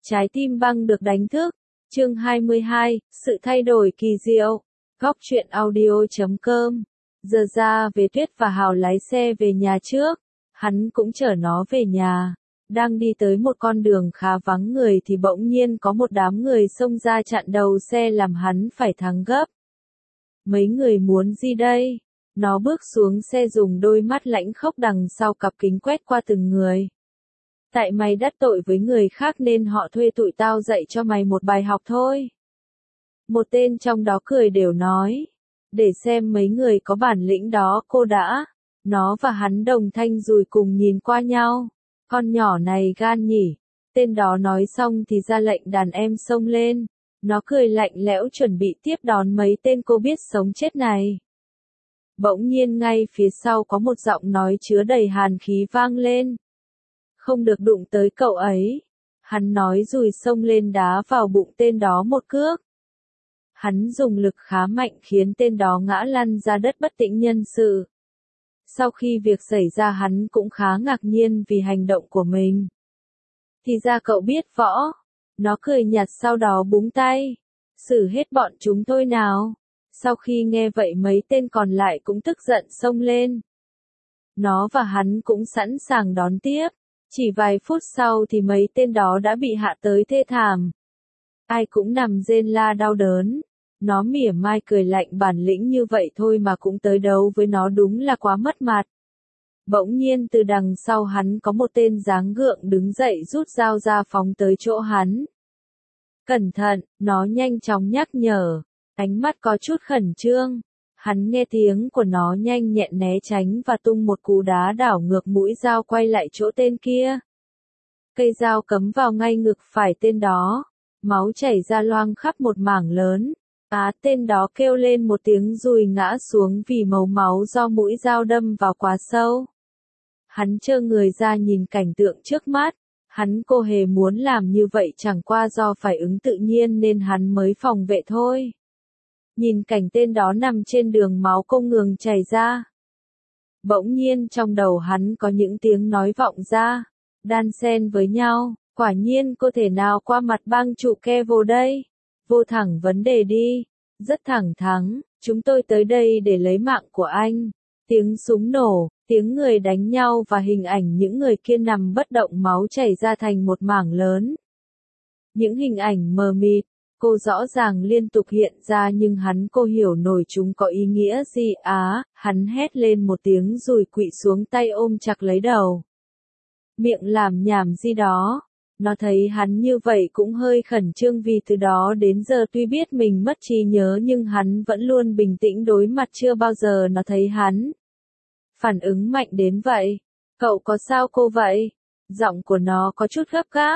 Trái tim băng được đánh thức. Chương 22, sự thay đổi kỳ diệu. Góc truyện audio.com. Giờ ra về Tuyết và Hào lái xe về nhà trước. Hắn cũng chở nó về nhà. Đang đi tới một con đường khá vắng người thì bỗng nhiên có một đám người xông ra chặn đầu xe làm hắn phải thắng gấp. Mấy người muốn gì đây? Nó bước xuống xe dùng đôi mắt lãnh khốc đằng sau cặp kính quét qua từng người. Tại mày đắc tội với người khác nên họ thuê tụi tao dạy cho mày một bài học thôi. Một tên trong đó cười đều nói. Để xem mấy người có bản lĩnh đó cô đã. Nó và hắn đồng thanh rùi cùng nhìn qua nhau. Con nhỏ này gan nhỉ. Tên đó nói xong thì ra lệnh đàn em xông lên. Nó cười lạnh lẽo chuẩn bị tiếp đón mấy tên cô biết sống chết này. Bỗng nhiên ngay phía sau có một giọng nói chứa đầy hàn khí vang lên. Không được đụng tới cậu ấy. Hắn nói rồi xông lên đá vào bụng tên đó một cước. Hắn dùng lực khá mạnh khiến tên đó ngã lăn ra đất bất tỉnh nhân sự. Sau khi việc xảy ra hắn cũng khá ngạc nhiên vì hành động của mình. Thì ra cậu biết võ. Nó cười nhạt sau đó búng tay. Xử hết bọn chúng thôi nào. Sau khi nghe vậy mấy tên còn lại cũng tức giận xông lên. Nó và hắn cũng sẵn sàng đón tiếp. Chỉ vài phút sau thì mấy tên đó đã bị hạ tới thê thảm. Ai cũng nằm rên la đau đớn. Nó mỉa mai cười lạnh bản lĩnh như vậy thôi mà cũng tới đấu với nó đúng là quá mất mặt. Bỗng nhiên từ đằng sau hắn có một tên dáng gượng đứng dậy rút dao ra phóng tới chỗ hắn. Cẩn thận, nó nhanh chóng nhắc nhở. Ánh mắt có chút khẩn trương. Hắn nghe tiếng của nó nhanh nhẹn né tránh và tung một cú đá đảo ngược mũi dao quay lại chỗ tên kia. Cây dao cắm vào ngay ngực phải tên đó. Máu chảy ra loang khắp một mảng lớn. Tên đó kêu lên một tiếng rồi ngã xuống vì màu máu do mũi dao đâm vào quá sâu. Hắn trơ người ra nhìn cảnh tượng trước mắt. Hắn cô hề muốn làm như vậy chẳng qua do phải ứng tự nhiên nên hắn mới phòng vệ thôi. Nhìn cảnh tên đó nằm trên đường máu không ngừng chảy ra. Bỗng nhiên trong đầu hắn có những tiếng nói vọng ra, đan xen với nhau, quả nhiên cô thể nào qua mặt bang trụ Kevo đây. Vô thẳng vấn đề đi, rất thẳng thắn, chúng tôi tới đây để lấy mạng của anh. Tiếng súng nổ, tiếng người đánh nhau và hình ảnh những người kia nằm bất động máu chảy ra thành một mảng lớn. Những hình ảnh mờ mịt. Cô rõ ràng liên tục hiện ra nhưng hắn cô hiểu nổi chúng có ý nghĩa gì hắn hét lên một tiếng rồi quỵ xuống tay ôm chặt lấy đầu. Miệng làm nhảm gì đó. Nó thấy hắn như vậy cũng hơi khẩn trương vì từ đó đến giờ tuy biết mình mất trí nhớ nhưng hắn vẫn luôn bình tĩnh đối mặt chưa bao giờ nó thấy hắn phản ứng mạnh đến vậy. Cậu có sao cô vậy? Giọng của nó có chút gấp gáp.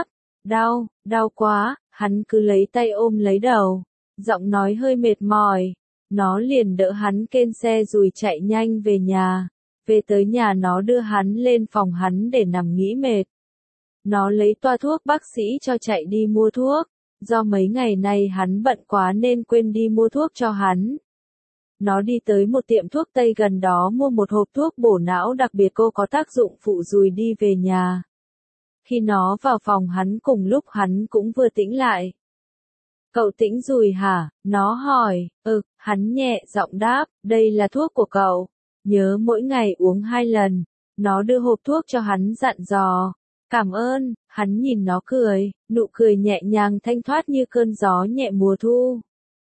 Đau quá. Hắn cứ lấy tay ôm lấy đầu, giọng nói hơi mệt mỏi. Nó liền đỡ hắn lên xe rồi chạy nhanh về nhà. Về tới nhà nó đưa hắn lên phòng hắn để nằm nghỉ mệt. Nó lấy toa thuốc bác sĩ cho chạy đi mua thuốc. Do mấy ngày nay hắn bận quá nên quên đi mua thuốc cho hắn. Nó đi tới một tiệm thuốc Tây gần đó mua một hộp thuốc bổ não đặc biệt cô có tác dụng phụ rồi đi về nhà. Khi nó vào phòng hắn cùng lúc hắn cũng vừa tĩnh lại. Cậu tĩnh rồi hả? Nó hỏi. Hắn nhẹ giọng đáp, đây là thuốc của cậu. Nhớ mỗi ngày uống 2 lần. Nó đưa hộp thuốc cho hắn dặn dò. Cảm ơn, hắn nhìn nó cười, nụ cười nhẹ nhàng thanh thoát như cơn gió nhẹ mùa thu.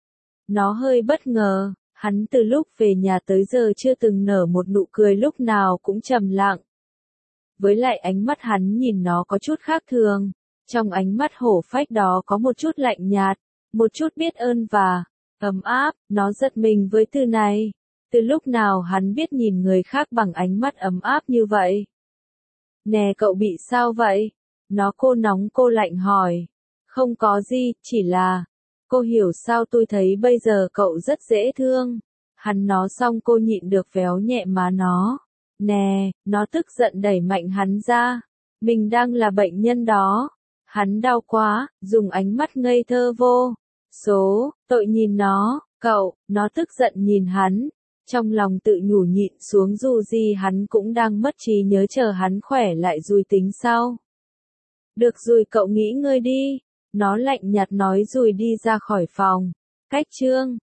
Nó hơi bất ngờ, hắn từ lúc về nhà tới giờ chưa từng nở một nụ cười lúc nào cũng trầm lặng. Với lại ánh mắt hắn nhìn nó có chút khác thường. Trong ánh mắt hổ phách đó có một chút lạnh nhạt, một chút biết ơn và ấm áp. Nó giật mình với từ này. Từ lúc nào hắn biết nhìn người khác bằng ánh mắt ấm áp như vậy? Nè cậu bị sao vậy? Nó cô nóng cô lạnh hỏi. Không có gì, chỉ là... Cô hiểu sao tôi thấy bây giờ cậu rất dễ thương. Hắn nói xong cô nhịn được véo nhẹ má nó. Nè, nó tức giận đẩy mạnh hắn ra. Mình đang là bệnh nhân đó. Hắn đau quá, dùng ánh mắt ngây thơ vô số, tội nhìn nó, nó tức giận nhìn hắn. Trong lòng tự nhủ nhịn xuống dù gì hắn cũng đang mất trí nhớ chờ hắn khỏe lại rồi tính sau. Được rồi cậu nghỉ ngơi đi, Nó lạnh nhạt nói rồi đi ra khỏi phòng. Cách chương